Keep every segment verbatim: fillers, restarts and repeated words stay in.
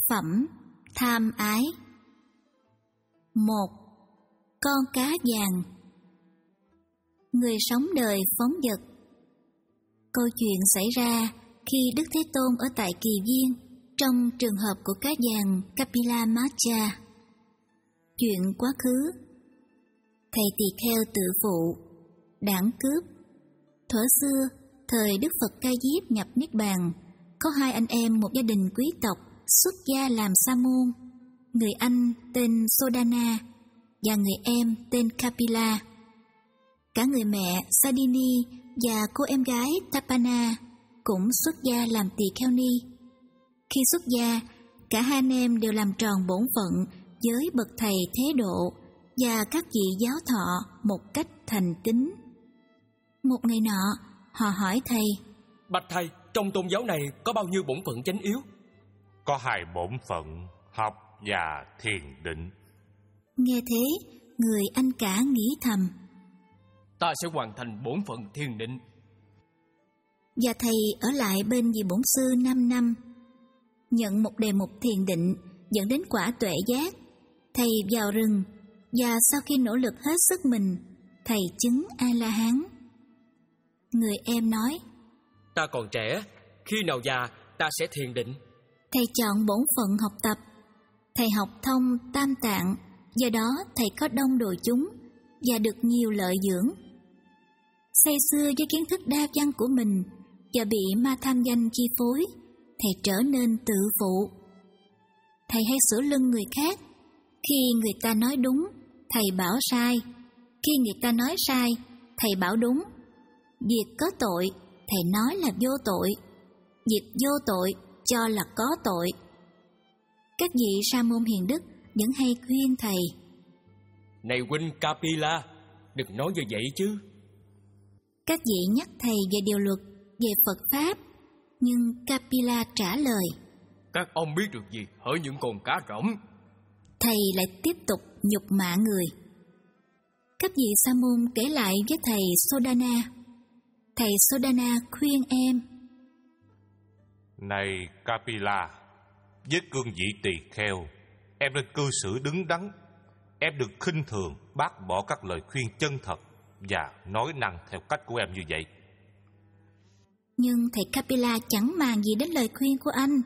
Phẩm tham ái. Một. Con cá vàng. Người sống đời phóng dật. Câu chuyện xảy ra khi Đức Thế Tôn ở tại Kỳ Viên trong trường hợp của cá vàng Kapila Macha. Chuyện quá khứ. Thầy tỳ kheo tự phụ, đảng cướp. Thuở xưa, thời Đức Phật Ca Diếp nhập Niết Bàn, có hai anh em một gia đình quý tộc xuất gia làm sa môn. Người anh tên Sodana và người em tên Kapila. Cả người mẹ Sadini và cô em gái Tapana cũng xuất gia làm tỳ kheo ni. Khi xuất gia, cả hai anh em đều làm tròn bổn phận với bậc thầy thế độ và các vị giáo thọ một cách thành kính. Một ngày nọ, họ hỏi thầy: Bạch thầy, trong tôn giáo này có bao nhiêu bổn phận chánh yếu? Có hai bổn phận, học và thiền định. Nghe thế, người anh cả nghĩ thầm: Ta sẽ hoàn thành bổn phận thiền định. Và thầy ở lại bên vị bổn sư năm năm, nhận một đề mục thiền định dẫn đến quả tuệ giác. Thầy vào rừng và sau khi nỗ lực hết sức mình, thầy chứng A-la-hán. Người em nói: Ta còn trẻ, khi nào già ta sẽ thiền định. Thầy chọn bổn phận học tập. Thầy học thông tam tạng, do đó thầy có đông đồ chúng và được nhiều lợi dưỡng. Say sưa với kiến thức đa văn của mình và bị ma tham danh chi phối, thầy trở nên tự phụ. Thầy hay sửa lưng người khác. Khi người ta nói đúng, thầy bảo sai. Khi người ta nói sai, thầy bảo đúng. Việc có tội, thầy nói là vô tội. Việc vô tội, cho là có tội. Các vị sa môn hiền đức vẫn hay khuyên thầy: Này huynh Kapila, đừng nói như vậy chứ. Các vị nhắc thầy về điều luật, về Phật Pháp, nhưng Kapila trả lời: Các ông biết được gì hỡi những con cá rỗng. Thầy lại tiếp tục nhục mạ người. Các vị sa môn kể lại với thầy Sodana. Thầy Sodana khuyên em: Này Kapila, với cương vị tỳ kheo, em nên cư xử đứng đắn. Em đừng khinh thường bác bỏ các lời khuyên chân thật và nói năng theo cách của em như vậy. Nhưng thầy Kapila chẳng màng gì đến lời khuyên của anh.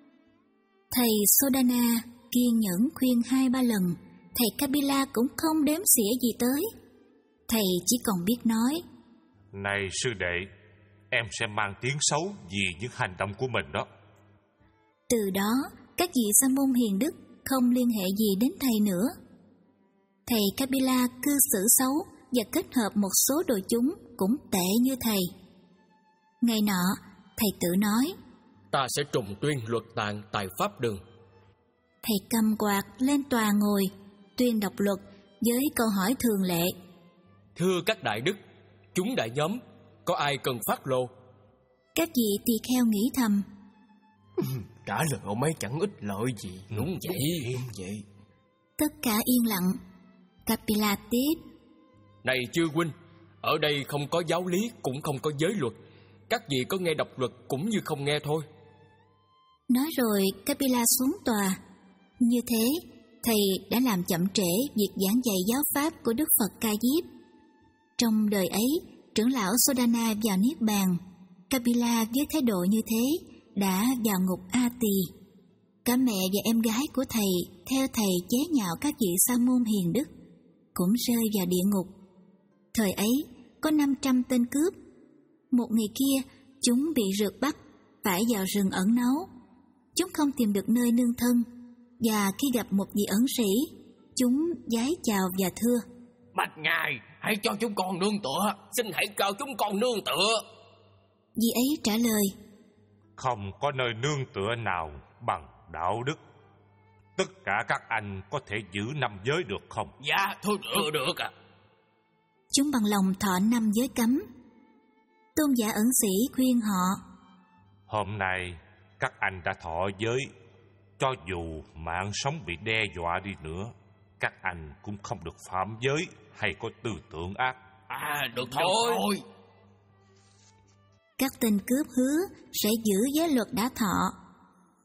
Thầy Sodana kiên nhẫn khuyên hai ba lần, thầy Kapila cũng không đếm xỉa gì tới. Thầy chỉ còn biết nói: Này sư đệ, em sẽ mang tiếng xấu vì những hành động của mình đó. Từ đó, các vị sa môn hiền đức không liên hệ gì đến thầy nữa. Thầy Kapila cư xử xấu và kết hợp một số đồ chúng cũng tệ như thầy. Ngày nọ, thầy tự nói: Ta sẽ trùng tuyên luật tạng tại Pháp Đường. Thầy cầm quạt lên tòa ngồi, tuyên đọc luật với câu hỏi thường lệ: Thưa các đại đức, chúng đại nhóm, có ai cần phát lô? Các vị tỳ kheo nghĩ thầm: Trả lời ông ấy chẳng ích lợi gì. Đúng vậy. Đúng vậy. Tất cả yên lặng. Kapila tiếp: Này chư huynh, ở đây không có giáo lý cũng không có giới luật. Các vị có nghe đọc luật cũng như không nghe thôi. Nói rồi Kapila xuống tòa. Như thế, thầy đã làm chậm trễ việc giảng dạy giáo pháp của Đức Phật Ca Diếp. Trong đời ấy, trưởng lão Sodana vào Niết Bàn. Kapila với thái độ như thế đã vào ngục A Tỳ. Cả mẹ và em gái của thầy theo thầy chế nhạo các vị sa môn hiền đức cũng rơi vào địa ngục. Thời ấy có năm trăm tên cướp. Một ngày kia, chúng bị rượt bắt, phải vào rừng ẩn náu. Chúng không tìm được nơi nương thân, và khi gặp một vị ẩn sĩ, chúng vái chào và thưa: Bạch ngài, hãy cho chúng con nương tựa. Xin hãy cho chúng con nương tựa. Vị ấy trả lời: Không có nơi nương tựa nào bằng đạo đức. Tất cả các anh có thể giữ năm giới được không? Dạ, thôi được, được ạ. À. Chúng bằng lòng thọ năm giới cấm. Tôn giả ẩn sĩ khuyên họ: Hôm nay các anh đã thọ giới, cho dù mạng sống bị đe dọa đi nữa, các anh cũng không được phạm giới hay có tư tưởng ác. À, được thôi. thôi. Các tên cướp hứa sẽ giữ giới luật đã thọ.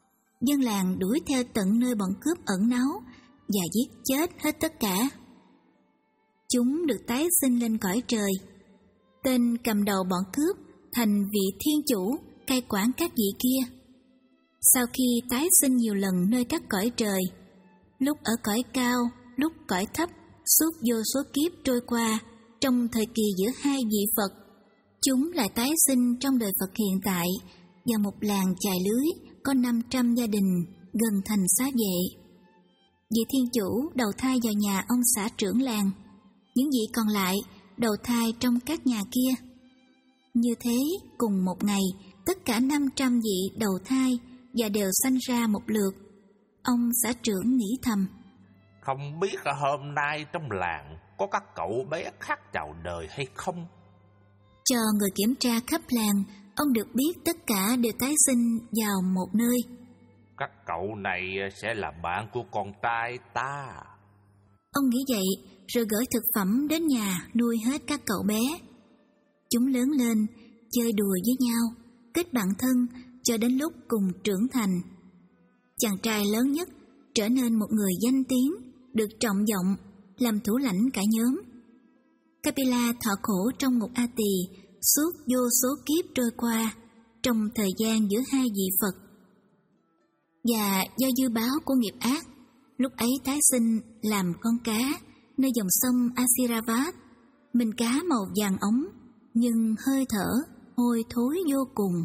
dân làng đuổi theo tận nơi bọn cướp ẩn náu và giết chết hết tất cả. Chúng được tái sinh lên cõi trời. Tên cầm đầu bọn cướp thành vị thiên chủ cai quản các vị kia. Sau khi tái sinh nhiều lần nơi các cõi trời, lúc ở cõi cao, lúc cõi thấp, suốt vô số kiếp trôi qua, trong thời kỳ giữa hai vị Phật, chúng lại tái sinh trong đời Phật hiện tại vào một làng chài lưới có năm trăm gia đình gần thành Xá Vệ. Vị thiên chủ đầu thai vào nhà ông xã trưởng làng, những vị còn lại đầu thai trong các nhà kia. Như thế, cùng một ngày, tất cả năm trăm vị đầu thai và đều sanh ra một lượt. Ông xã trưởng nghĩ thầm: Không biết là hôm nay trong làng có các cậu bé khác chào đời hay không? Cho người kiểm tra khắp làng, ông được biết tất cả đều tái sinh vào một nơi. Các cậu này sẽ là bạn của con trai ta. Ông nghĩ vậy rồi gửi thực phẩm đến nhà nuôi hết các cậu bé. Chúng lớn lên, chơi đùa với nhau, kết bạn thân cho đến lúc cùng trưởng thành. Chàng trai lớn nhất trở nên một người danh tiếng, được trọng vọng, làm thủ lãnh cả nhóm. Kapila thọ khổ trong ngục A Tỳ suốt vô số kiếp trôi qua, trong thời gian giữa hai vị Phật. Và do dư báo của nghiệp ác, lúc ấy tái sinh làm con cá nơi dòng sông Asiravat. Mình cá màu vàng ống, nhưng hơi thở hôi thối vô cùng.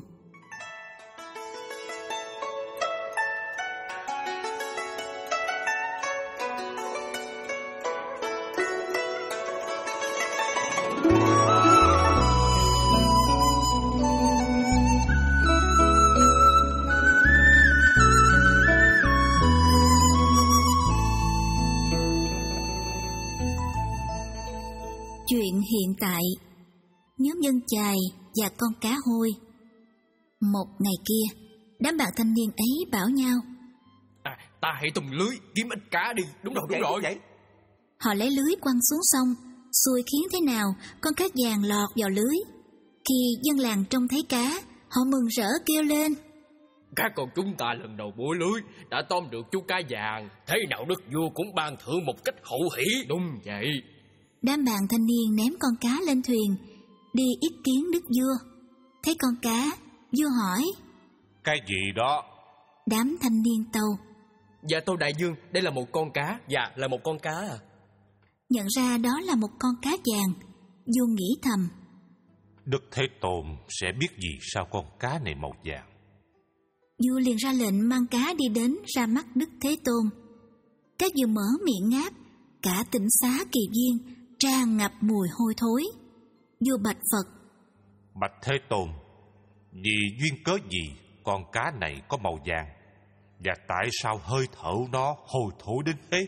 Chuyện hiện tại. Nhóm dân chài và con cá hôi. Một ngày kia, đám bạn thanh niên ấy bảo nhau: À, ta hãy tung lưới kiếm ít cá đi. Đúng rồi, đúng rồi. Vậy. Họ lấy lưới quăng xuống sông, xui khiến thế nào con cá vàng lọt vào lưới. Khi dân làng trông thấy cá, họ mừng rỡ kêu lên: Các con chúng ta lần đầu bủa lưới đã tóm được chú cá vàng. Thế nào đức vua cũng ban thưởng một cách hậu hỷ. Đúng vậy. Đám bạn thanh niên ném con cá lên thuyền, đi ý kiến đức vua. Thấy con cá, vua hỏi: Cái gì đó? Đám thanh niên tâu: Dạ tâu đại dương, đây là một con cá. Dạ là một con cá à. Nhận ra đó là một con cá vàng, vua nghĩ thầm: Đức Thế Tôn sẽ biết gì sao con cá này màu vàng. Vua liền ra lệnh mang cá đi đến ra mắt Đức Thế Tôn. Cá vừa mở miệng ngáp, cả tỉnh xá Kỳ Viên tràn ngập mùi hôi thối. Vua bạch Phật: Bạch Thế Tôn, vì duyên cớ gì con cá này có màu vàng, và tại sao hơi thở nó hôi thối đến thế?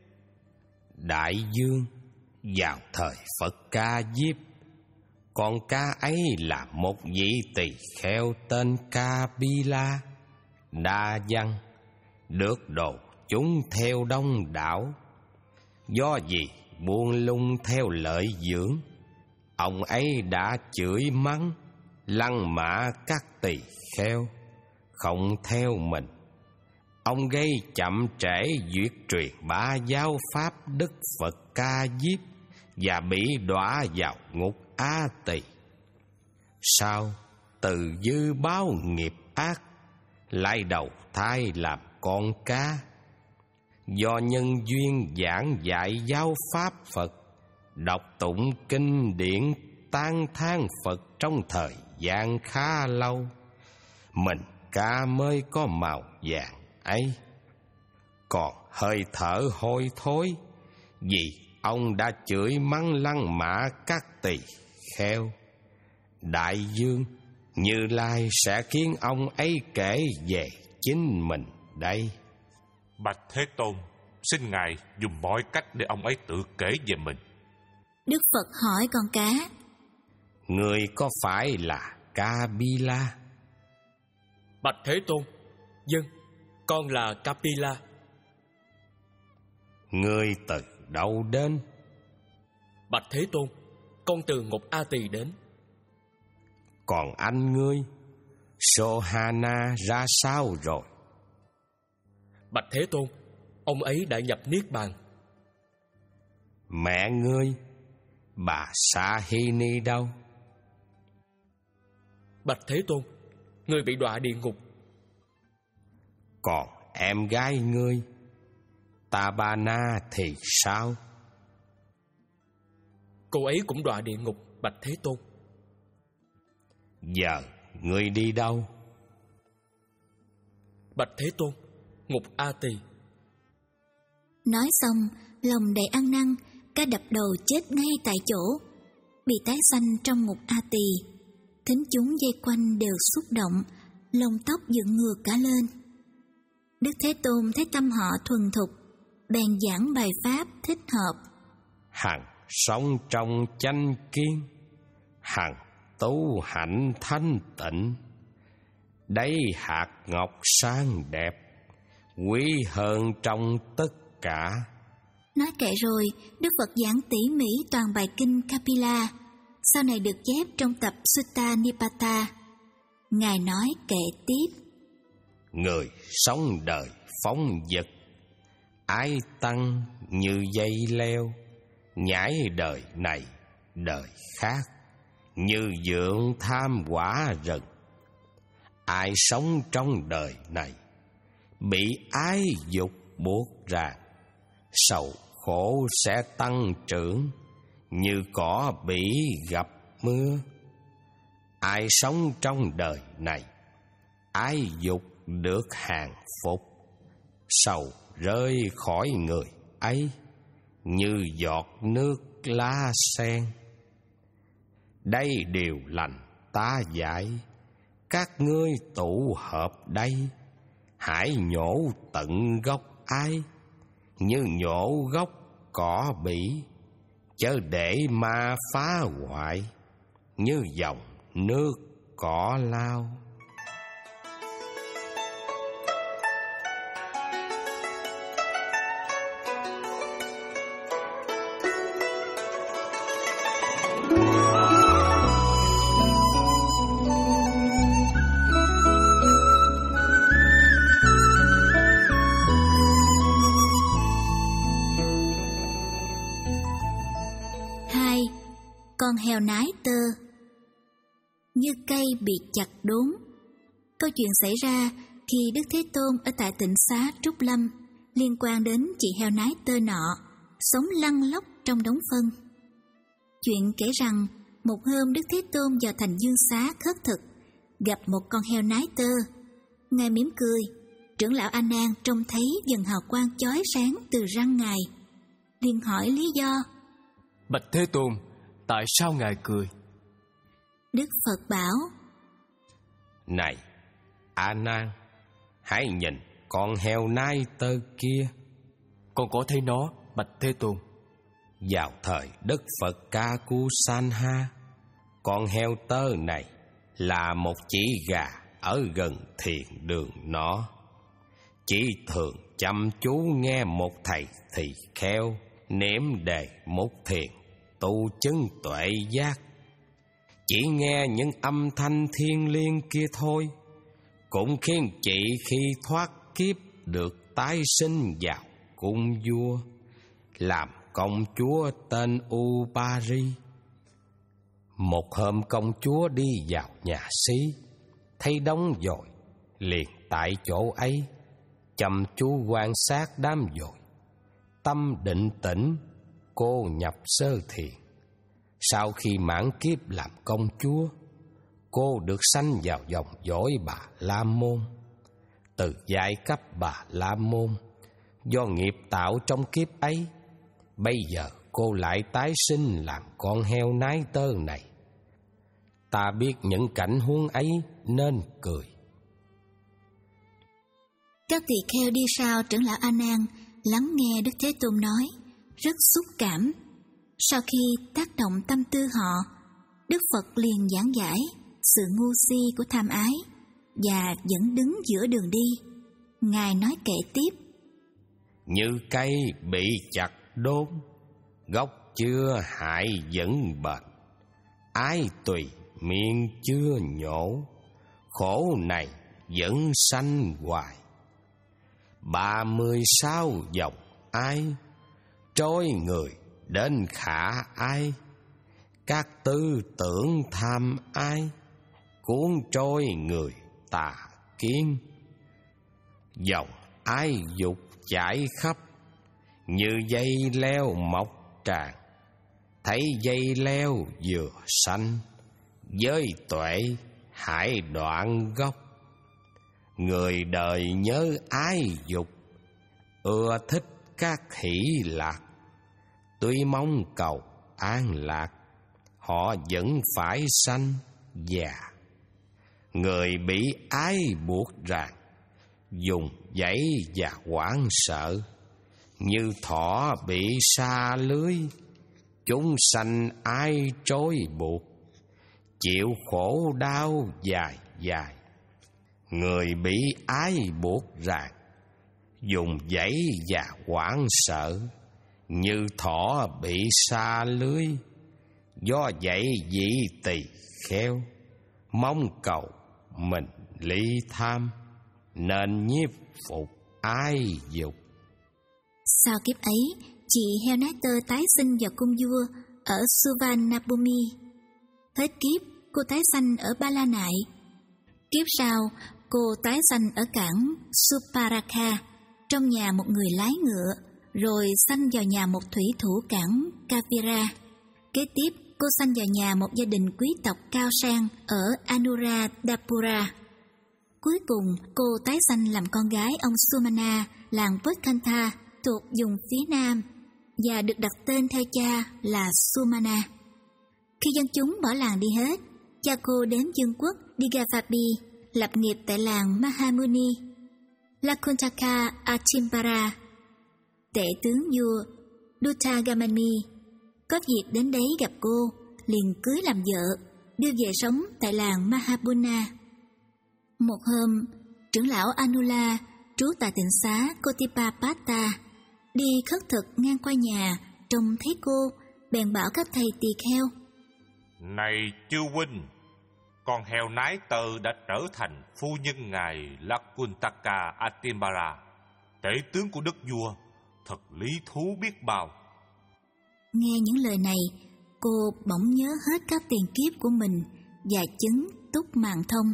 Đại dương, vào thời Phật Ca Diếp, con cá ấy là một vị tỳ kheo tên Kapila, đa văn, được độ chúng theo đông đảo. Do gì buông lung theo lợi dưỡng, ông ấy đã chửi mắng, lăng mạ các tỳ kheo, không theo mình. Ông gây chậm trễ duyệt truyền bá giáo pháp Đức Phật Ca Diếp và bị đọa vào ngục A Tỳ. Sau từ dư báo nghiệp ác, lại đầu thai làm con cá. Do nhân duyên giảng dạy giáo pháp Phật, đọc tụng kinh điển tán thán Phật trong thời gian khá lâu, mình cá mới có màu vàng ấy. Còn hơi thở hôi thối, vì ông đã chửi mắng lăng mạ các tỳ kheo. Đại dương, Như Lai sẽ khiến ông ấy kể về chính mình đây. Bạch Thế Tôn, xin Ngài dùng mọi cách để ông ấy tự kể về mình. Đức Phật hỏi con cá: Người có phải là Kapila? Bạch Thế Tôn, dân, con là Kapila. Người từ đâu đến? Bạch Thế Tôn, con từ ngục A Tỳ đến. Còn anh ngươi, Sohana ra sao rồi? Bạch Thế Tôn, ông ấy đã nhập niết bàn. Mẹ ngươi, bà Sahini đâu? Bạch Thế Tôn, người bị đọa địa ngục. Còn em gái ngươi, Tabana thì sao? Cô ấy cũng đọa địa ngục, Bạch Thế Tôn. Giờ ngươi đi đâu? Bạch Thế Tôn, ngục A Tỳ. Nói xong, lòng đầy ăn năn, cá đập đầu chết ngay tại chỗ, bị tái sanh trong ngục A Tỳ. Thính chúng dây quanh đều xúc động, lông tóc dựng ngược cả lên. Đức Thế Tôn thấy tâm họ thuần thục, bèn giảng bài pháp thích hợp. Hằng sống trong chánh kiến, hằng tu hạnh thanh tịnh. Đấy hạt ngọc sang đẹp, quý hơn trong tất cả. Nói kệ rồi, Đức Phật giảng tỉ mỉ toàn bài kinh Kapila, sau này được chép trong tập Sutta Nipata. Ngài nói kệ tiếp: Người sống đời phóng dật, ái tăng như dây leo, nhảy đời này đời khác, như vượng tham quả rừng. Ai sống trong đời này bị ái dục buộc ràng, sầu khổ sẽ tăng trưởng, như cỏ bị gặp mưa. Ai sống trong đời này ái dục được hàng phục, sầu rơi khỏi người ấy, như giọt nước lá sen. Đây điều lành ta dạy, các ngươi tụ hợp đây, hãy nhổ tận gốc ái, như nhổ gốc cỏ bỉ, chớ để ma phá hoại, như dòng nước cỏ lao. Hai, con heo nái tơ. Như cây bị chặt đốn. Câu chuyện xảy ra khi Đức Thế Tôn ở tại tịnh xá Trúc Lâm, liên quan đến chị heo nái tơ nọ, sống lăn lóc trong đống phân. Chuyện kể rằng, một hôm Đức Thế Tôn vào thành Dương Xá khất thực, gặp một con heo nái tơ. Ngài mỉm cười, trưởng lão A Nan trông thấy dần hào quang chói sáng từ răng Ngài, liền hỏi lý do. Bạch Thế Tôn, tại sao Ngài cười? Đức Phật bảo: Này A Nan, hãy nhìn con heo nai tơ kia. Con có thấy nó, Bạch Thế Tôn. Vào thời Đức Phật Ca Cu San Ha, con heo tơ này là một chỉ gà ở gần thiền đường nó. Chỉ thường chăm chú nghe một thầy tỳ kheo niệm đề một thiền tu chứng tuệ giác. Chỉ nghe những âm thanh thiêng liêng kia thôi, cũng khiến chị khi thoát kiếp được tái sinh vào cung vua, làm công chúa tên Upari. Một hôm công chúa đi vào nhà xí, thấy đống dồi, liền tại chỗ ấy chăm chú quan sát đám dồi. Tâm định tĩnh, cô nhập sơ thiền. Sau khi mãn kiếp làm công chúa, cô được sanh vào dòng dõi Bà La Môn. Từ giai cấp Bà La Môn, do nghiệp tạo trong kiếp ấy, bây giờ cô lại tái sinh làm con heo nái tơ này. Ta biết những cảnh huống ấy nên cười. Các tỳ kheo đi sau trưởng lão A Nan lắng nghe Đức Thế Tôn nói, rất xúc cảm. Sau khi tác động tâm tư họ, Đức Phật liền giảng giải sự ngu si của tham ái và vẫn đứng giữa đường đi. Ngài nói kệ tiếp: Như cây bị chặt đốn, gốc chưa hại vẫn bền. Ái tùy miệng chưa nhổ, khổ này vẫn sanh hoài. ba mươi sáu dòng ai, trôi người đến khả ai. Các tư tưởng tham ai, cuốn trôi người tà kiến. Dòng ái dục chảy khắp, như dây leo mọc tràn. Thấy dây leo vừa xanh, giới tuệ hãy đoạn gốc. Người đời nhớ ái dục, ưa thích các hỷ lạc. Tuy mong cầu an lạc, họ vẫn phải sanh già. Người bị ái buộc ràng, dùng dãy và hoảng sợ. Như thỏ bị sa lưới, chúng sanh ai trói buộc. Chịu khổ đau dài dài. Người bị ái buộc ràng, dùng dãy và hoảng sợ. Như thỏ bị sa lưới, do vậy vị tỳ kheo mong cầu mình ly tham, nên nhiếp phục ái dục. Sau kiếp ấy, chị Helnater tái sinh vào cung vua ở Suvarnabhumi. Hết kiếp, cô tái sanh ở Ba La Nại. Kiếp sau, cô tái sanh ở cảng Suparaka, trong nhà một người lái ngựa, rồi sanh vào nhà một thủy thủ cảng Kavira. Kế tiếp, cô sanh vào nhà một gia đình quý tộc cao sang ở Anuradhapura. Cuối cùng, cô tái sanh làm con gái ông Sumana, làng Vatkantha thuộc vùng phía nam, và được đặt tên theo cha là Sumana. Khi dân chúng bỏ làng đi hết, cha cô đến vương quốc Digavapi, lập nghiệp tại làng Mahamuni. Lakuntaka Achimbara, tể tướng vua Duttagamani, có dịp đến đấy gặp cô, liền cưới làm vợ, đưa về sống tại làng Mahabuna. Một hôm, trưởng lão Anula trú tại tịnh xá Kotipapata đi khất thực ngang qua nhà, trông thấy cô, bèn bảo các thầy tỳ kheo: Này chư huynh, con heo nái tơ đã trở thành phu nhân ngài Lakuntaka Atimbara, tể tướng của đức vua, thật lý thú biết bao. Nghe những lời này, cô bỗng nhớ hết các tiền kiếp của mình và chứng túc mạng thông.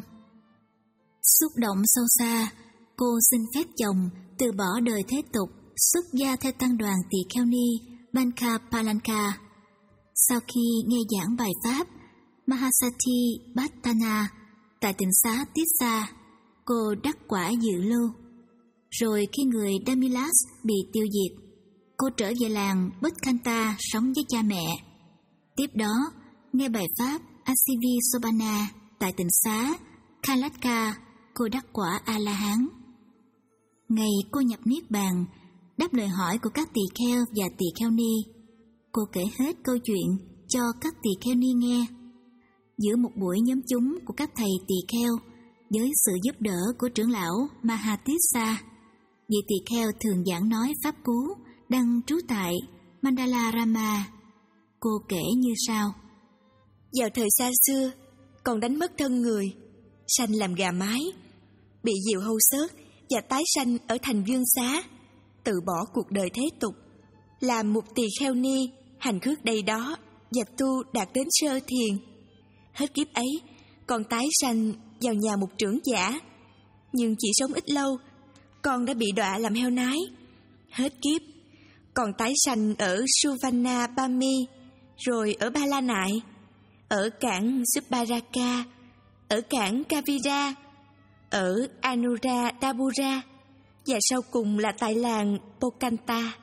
Xúc động sâu xa, cô xin phép chồng từ bỏ đời thế tục, xuất gia theo tăng đoàn tỳ kheo ni Banka Palanka. Sau khi nghe giảng bài pháp Mahasati Bhattana tại tịnh xá Tissa, cô đắc quả dự lưu. Rồi khi người Damilas bị tiêu diệt, cô trở về làng Vatkantha sống với cha mẹ. Tiếp đó, nghe bài pháp Asivi Sobana tại tịnh xá Kalatka, cô đắc quả A-la-hán. Ngày cô nhập niết bàn, đáp lời hỏi của các tỳ kheo và tỳ kheo ni, cô kể hết câu chuyện cho các tỳ kheo ni nghe. Giữa một buổi nhóm chúng của các thầy tỳ kheo, với sự giúp đỡ của trưởng lão Mahatissa, vị tỳ kheo thường giảng nói pháp cú đang trú tại Mandalarama. Cô kể như sau: Vào thời xa xưa, còn đánh mất thân người, sanh làm gà mái, bị diều hâu xớt và tái sanh ở thành vương xá, từ bỏ cuộc đời thế tục, làm một tỳ kheo ni, hành khước đây đó và tu đạt đến sơ thiền. Hết kiếp ấy, còn tái sanh vào nhà một trưởng giả, nhưng chỉ sống ít lâu, con đã bị đọa làm heo nái. Hết kiếp, còn tái sanh ở Suvarnabhumi, rồi ở Ba La Nại, ở cảng Suparaka, ở cảng Kavira, ở Anuradhapura, và sau cùng là tại làng Pokantha.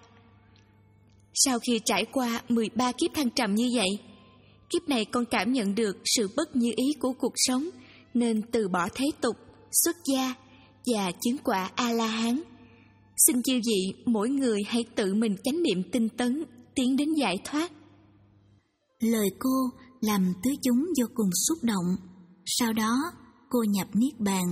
Sau khi trải qua mười ba kiếp thăng trầm như vậy, kiếp này con cảm nhận được sự bất như ý của cuộc sống, nên từ bỏ thế tục, xuất gia và chứng quả A-la-hán. Xin chư vị mỗi người hãy tự mình chánh niệm tinh tấn, tiến đến giải thoát. Lời cô làm tứ chúng vô cùng xúc động. Sau đó, cô nhập niết bàn.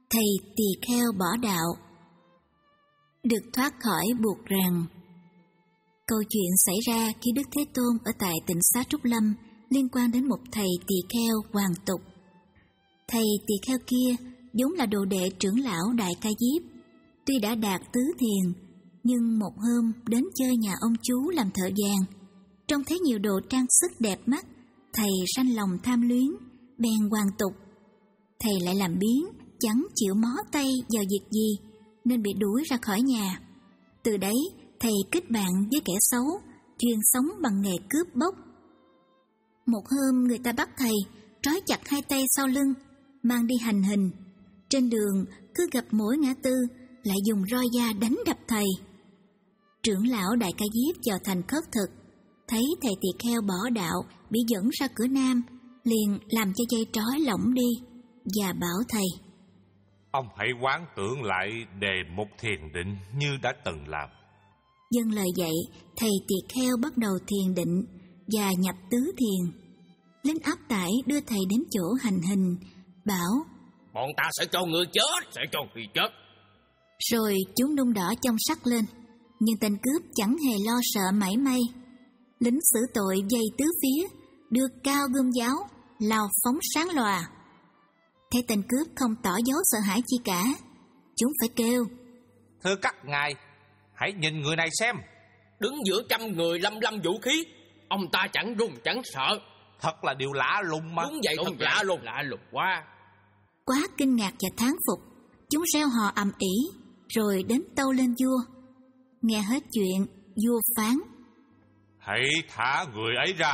thầy tỳ kheo bỏ đạo, được thoát khỏi buộc rằng. Câu chuyện xảy ra khi Đức Thế Tôn ở tại Tịnh Xá Trúc Lâm liên quan đến một thầy tỳ kheo hoàn tục. Thầy tỳ kheo kia vốn là đồ đệ trưởng lão Đại Ca Diếp, tuy đã đạt tứ thiền, nhưng một hôm đến chơi nhà ông chú làm thợ vàng, trông thấy nhiều đồ trang sức đẹp mắt, thầy sanh lòng tham luyến, bèn hoàn tục. Thầy lại làm biếng, chẳng chịu mó tay vào việc gì, nên bị đuổi ra khỏi nhà. Từ đấy, thầy kết bạn với kẻ xấu, chuyên sống bằng nghề cướp bóc. Một hôm người ta bắt thầy, trói chặt hai tay sau lưng, mang đi hành hình. Trên đường cứ gặp mỗi ngã tư, lại dùng roi da đánh đập thầy. Trưởng lão Đại Ca Diếp vào thành khất thực, thấy thầy tỳ kheo bỏ đạo, bị dẫn ra cửa Nam, liền làm cho dây trói lỏng đi và bảo thầy: Ông hãy quán tưởng lại đề một thiền định như đã từng làm. Dâng lời dạy, thầy tỳ kheo bắt đầu thiền định và nhập tứ thiền. Lính áp tải đưa thầy đến chỗ hành hình, bảo: Bọn ta sẽ cho người chết, sẽ cho người chết. Rồi chúng nung đỏ trong sắt lên, nhưng tên cướp chẳng hề lo sợ mảy may. Lính xử tội dây tứ phía, đưa cao gươm giáo, lao phóng sáng lòa. Thấy tên cướp không tỏ dấu sợ hãi chi cả, chúng phải kêu: Thưa các ngài, hãy nhìn người này xem. Đứng giữa trăm người lăm lăm vũ khí, ông ta chẳng run chẳng sợ. Thật là điều lạ lùng mà. Đúng vậy, Đúng thật vậy. lạ lùng, lạ lùng quá. Quá kinh ngạc và thán phục, chúng reo hò ầm ĩ, rồi đến tâu lên vua. Nghe hết chuyện, vua phán: Hãy thả người ấy ra.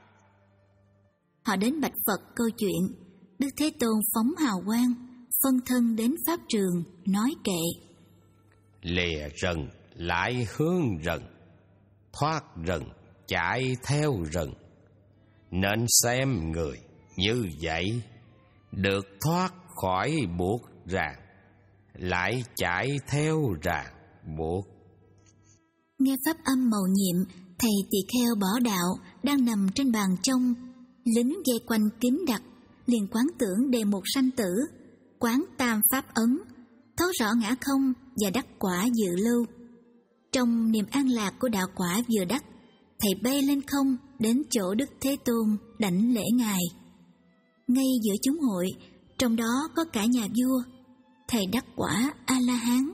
Họ đến bạch Phật câu chuyện. Đức Thế Tôn phóng hào quang, phân thân đến pháp trường, nói kệ: Lìa rừng lại hướng rừng, thoát rừng chạy theo rừng. Nên xem người như vậy, được thoát khỏi buộc ràng, lại chạy theo ràng buộc. Nghe pháp âm mầu nhiệm, thầy tỳ kheo bỏ đạo đang nằm trên bàn trong. Lính dây quanh kín đặt, liền quán tưởng đề mục sanh tử, quán tam pháp ấn, thấu rõ ngã không và đắc quả dự lưu. Trong niềm an lạc của đạo quả vừa đắc, thầy bay lên không đến chỗ Đức Thế Tôn đảnh lễ ngài. Ngay giữa chúng hội, trong đó có cả nhà vua, thầy đắc quả A La Hán.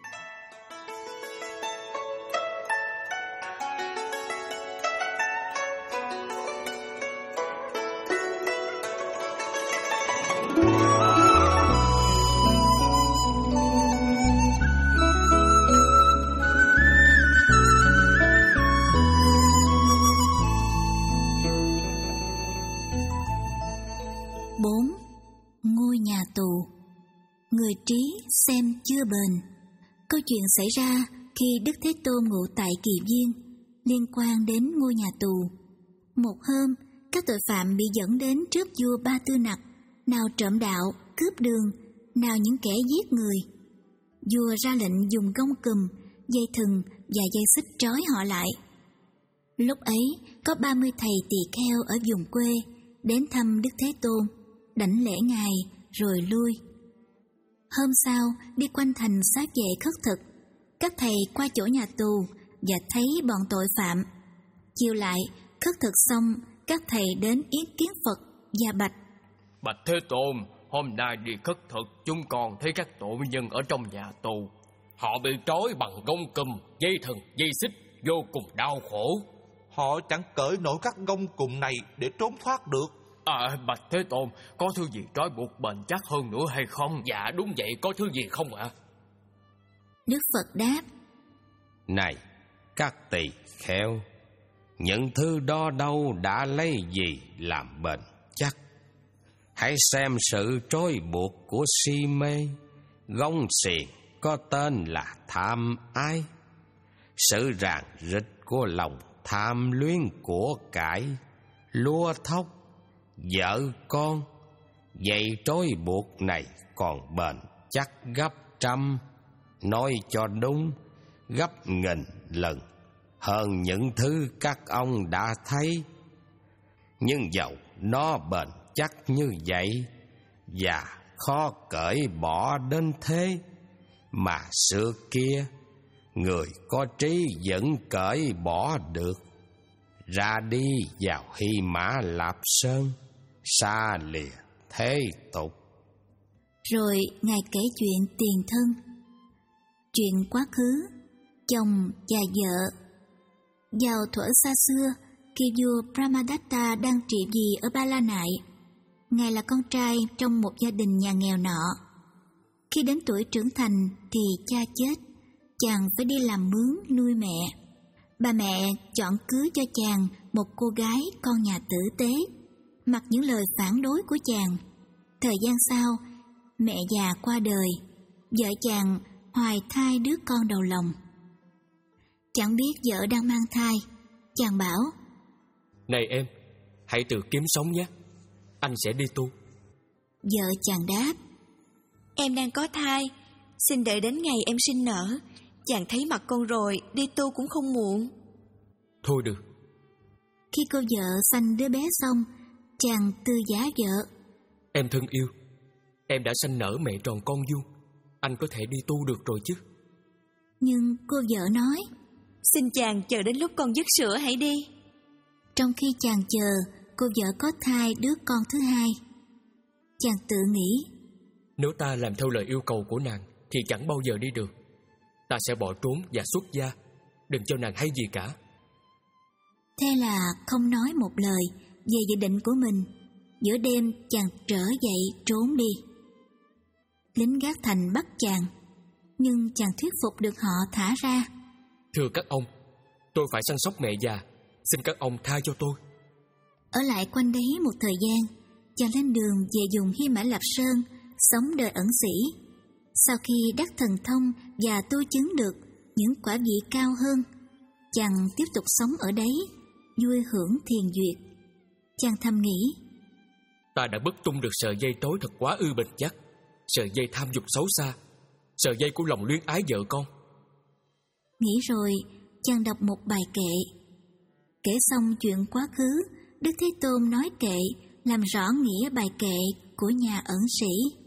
bốn. Ngôi nhà tù. Người trí xem chưa bền. Câu chuyện xảy ra khi Đức Thế Tôn ngụ tại Kỳ Viên, liên quan đến ngôi nhà tù. Một hôm, các tội phạm bị dẫn đến trước vua Ba Tư Nặc, nào trộm đạo, cướp đường, nào những kẻ giết người. Vua ra lệnh dùng gông cùm, dây thừng và dây xích trói họ lại. Lúc ấy, có ba mươi thầy tỳ kheo ở vùng quê đến thăm Đức Thế Tôn, đảnh lễ ngài rồi lui. Hôm sau, đi quanh thành xá vệ khất thực, các thầy qua chỗ nhà tù và thấy bọn tội phạm. Chiều lại, khất thực xong, các thầy đến yết kiến Phật và bạch: Bạch Thế Tôn, hôm nay đi khất thực, chúng con thấy các tội nhân ở trong nhà tù. Họ bị trói bằng gông cùm, dây thừng, dây xích, vô cùng đau khổ. Họ chẳng cởi nổi các gông cùm này để trốn thoát được. À, Bạch Thế Tôn, có thứ gì trói buộc bền chắc hơn nữa hay không? Dạ đúng vậy, có thứ gì không ạ? À? Đức Phật đáp: Này, các tỳ kheo, những thứ đó đâu đã lấy gì làm bền chắc? Hãy xem sự trói buộc của si mê, gông xiềng có tên là tham ái. Sự ràng rịch của lòng tham luyến của cải, lúa thóc, vợ con. Dây trói buộc này còn bền chắc gấp trăm, nói cho đúng, gấp nghìn lần hơn những thứ các ông đã thấy. Nhưng dầu nó bền chắc như vậy và khó cởi bỏ đến thế. Mà xưa kia, người có trí vẫn cởi bỏ được. Ra đi vào Hy Mã Lạp Sơn, xa lìa thế tục. Rồi Ngài kể chuyện tiền thân, chuyện quá khứ, chồng và vợ. Vào thuở xa xưa, khi vua Brahmadatta đang trị vì ở Ba La Nại, Ngài là con trai trong một gia đình nhà nghèo nọ. Khi đến tuổi trưởng thành thì cha chết, chàng phải đi làm mướn nuôi mẹ. Bà mẹ chọn cưới cho chàng một cô gái con nhà tử tế, mặc những lời phản đối của chàng. Thời gian sau, mẹ già qua đời, vợ chàng hoài thai đứa con đầu lòng. Chẳng biết vợ đang mang thai, chàng bảo: Này em, hãy tự kiếm sống nhé, anh sẽ đi tu. Vợ chàng đáp: Em đang có thai, xin đợi đến ngày em sinh nở. Chàng thấy mặt con rồi, đi tu cũng không muộn. Thôi được. Khi cô vợ sanh đứa bé xong, chàng tư giá vợ: Em thân yêu, em đã sanh nở mẹ tròn con vuông, anh có thể đi tu được rồi chứ. Nhưng cô vợ nói: Xin chàng chờ đến lúc con dứt sữa hãy đi. Trong khi chàng chờ, cô vợ có thai đứa con thứ hai. Chàng tự nghĩ: Nếu ta làm theo lời yêu cầu của nàng thì chẳng bao giờ đi được. Ta sẽ bỏ trốn và xuất gia, đừng cho nàng hay gì cả. Thế là không nói một lời về dự định của mình. Giữa đêm chàng trở dậy trốn đi. Lính gác thành bắt chàng, nhưng chàng thuyết phục được họ thả ra. Thưa các ông, tôi phải săn sóc mẹ già, xin các ông tha cho tôi. Ở lại quanh đấy một thời gian, chàng lên đường về vùng Hy Mã Lạp Sơn, sống đời ẩn sĩ. Sau khi đắc thần thông và tu chứng được những quả vị cao hơn, chàng tiếp tục sống ở đấy, vui hưởng thiền duyệt. Chàng thầm nghĩ: Ta đã bứt tung được sợi dây tối thật quá ư bền chắc, sợi dây tham dục xấu xa, sợi dây của lòng luyến ái vợ con. Nghĩ rồi, chàng đọc một bài kệ. Kể xong chuyện quá khứ, Đức Thế Tôn nói kệ làm rõ nghĩa bài kệ của nhà ẩn sĩ.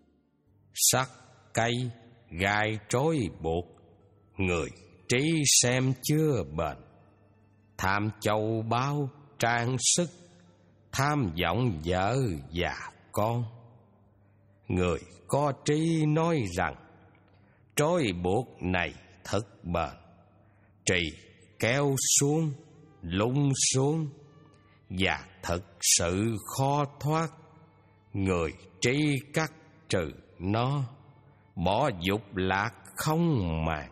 Sắc cây gai trói buộc, người trí xem chưa bền. Tham châu báu trang sức, tham vọng vợ và con. Người có trí nói rằng, trói buộc này thật bền. Trì kéo xuống, lung xuống, và thật sự khó thoát. Người trí cắt trừ nó, bỏ dục lạc không màng.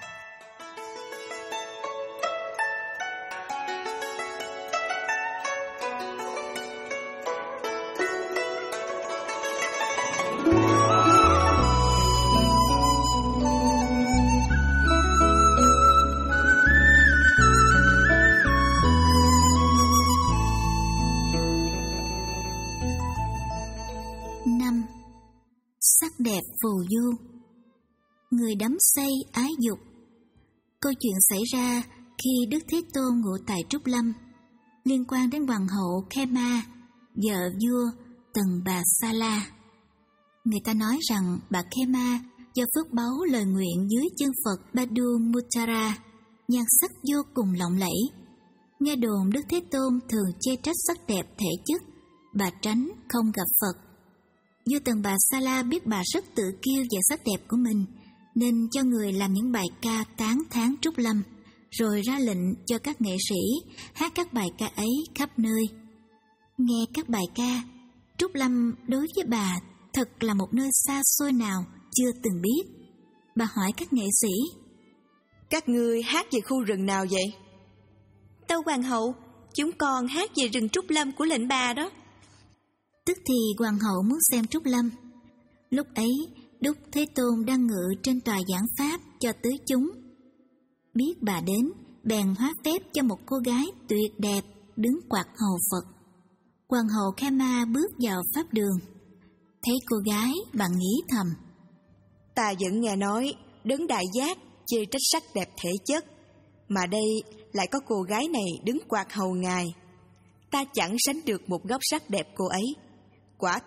Đẹp phù du. Người đắm say ái dục. Câu chuyện xảy ra khi Đức Thế Tôn ngụ tại Trúc Lâm, liên quan đến hoàng hậu Khema, vợ vua Tần Bà Sa La. Người ta nói rằng bà Khema do phước báu lời nguyện dưới chân Phật Padumuttara, nhan sắc vô cùng lộng lẫy. Nghe đồn Đức Thế Tôn thường chê trách sắc đẹp thể chất, bà tránh không gặp Phật. Vua Tần Bà Sa La biết bà rất tự kiêu về sắc đẹp của mình, nên cho người làm những bài ca tán thán Trúc Lâm, rồi ra lệnh cho các nghệ sĩ hát các bài ca ấy khắp nơi. Nghe các bài ca, Trúc Lâm đối với bà thật là một nơi xa xôi nào chưa từng biết. Bà hỏi các nghệ sĩ: Các ngươi hát về khu rừng nào vậy? Tâu hoàng hậu, chúng con hát về rừng Trúc Lâm của lệnh bà đó. Tức thì hoàng hậu muốn xem Trúc Lâm. Lúc ấy, Đức Thế Tôn đang ngự trên tòa giảng pháp cho tứ chúng. Biết bà đến, bèn hóa phép cho một cô gái tuyệt đẹp đứng quạt hầu Phật. Hoàng hậu Khema bước vào pháp đường. Thấy cô gái, bà nghĩ thầm: Ta vẫn nghe nói đấng đại giác chê trách sắc đẹp thể chất, mà đây lại có cô gái này đứng quạt hầu ngài. Ta chẳng sánh được một góc sắc đẹp cô ấy. Quả thực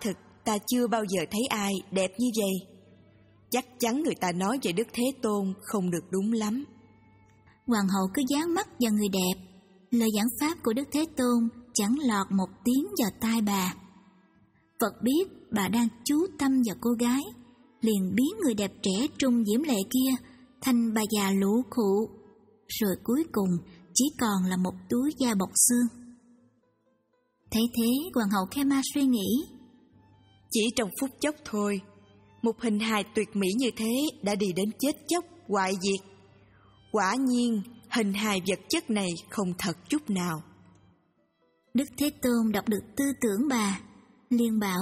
ta chưa bao giờ thấy ai đẹp như vậy. Chắc chắn người ta nói về Đức Thế Tôn không được đúng lắm. Hoàng hậu cứ dán mắt vào người đẹp. Lời giảng pháp của Đức Thế Tôn chẳng lọt một tiếng vào tai bà. Phật biết bà đang chú tâm vào cô gái, liền biến người đẹp trẻ trung diễm lệ kia thành bà già lũ khụ, rồi cuối cùng chỉ còn là một túi da bọc xương. Thấy thế, hoàng hậu Khema suy nghĩ, chỉ trong phút chốc thôi, một hình hài tuyệt mỹ như thế đã đi đến chết chóc, hoại diệt. Quả nhiên, hình hài vật chất này không thật chút nào. Đức Thế Tôn đọc được tư tưởng bà, liền bảo,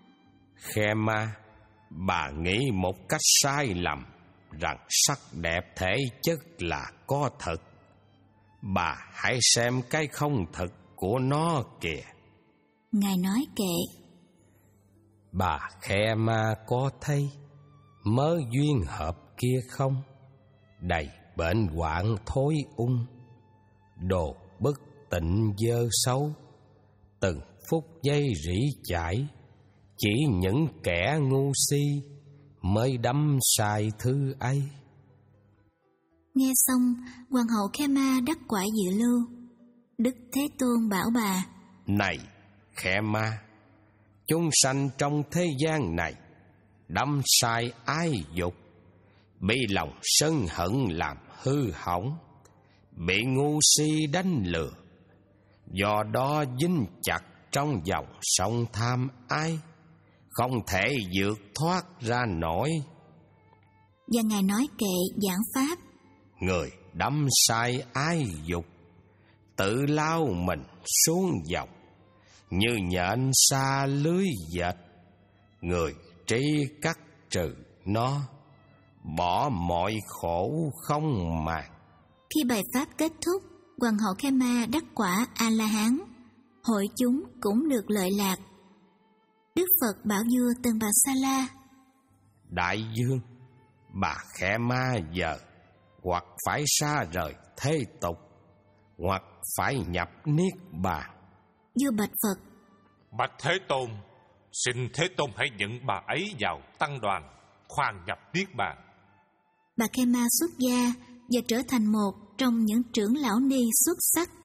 Khema, bà nghĩ một cách sai lầm rằng sắc đẹp thể chất là có thật. Bà hãy xem cái không thật của nó kìa. Ngài nói kệ. Bà Khema có thấy mớ duyên hợp kia không? Đầy bệnh hoạn thối ung, đồ bất tịnh dơ xấu, từng phút giây rỉ chải. Chỉ những kẻ ngu si mới đắm sai thứ ấy. Nghe xong, hoàng hậu Khema đắc quả dự lưu. Đức Thế Tôn bảo bà, này Khema, chúng sanh trong thế gian này đắm sai ái dục, bị lòng sân hận làm hư hỏng, bị ngu si đánh lừa, do đó dính chặt trong dòng sông tham ái, không thể vượt thoát ra nổi. Và Ngài nói kệ giảng pháp, người đắm sai ái dục, tự lao mình xuống dòng, như nhện xa lưới dệt. Người tri cắt trừ nó, bỏ mọi khổ không màng. Khi bài pháp kết thúc, hoàng hậu Khema đắc quả A-la-hán, hội chúng cũng được lợi lạc. Đức Phật bảo vua Tần Bà Sa La, đại vương, bà Khema giờ hoặc phải xa rời thế tục, hoặc phải nhập niết bàn. Vua bạch Phật, bạch Thế Tôn, xin Thế Tôn hãy nhận bà ấy vào tăng đoàn, khoan nhập niết bàn. bà Khema xuất gia và trở thành một trong những trưởng lão ni xuất sắc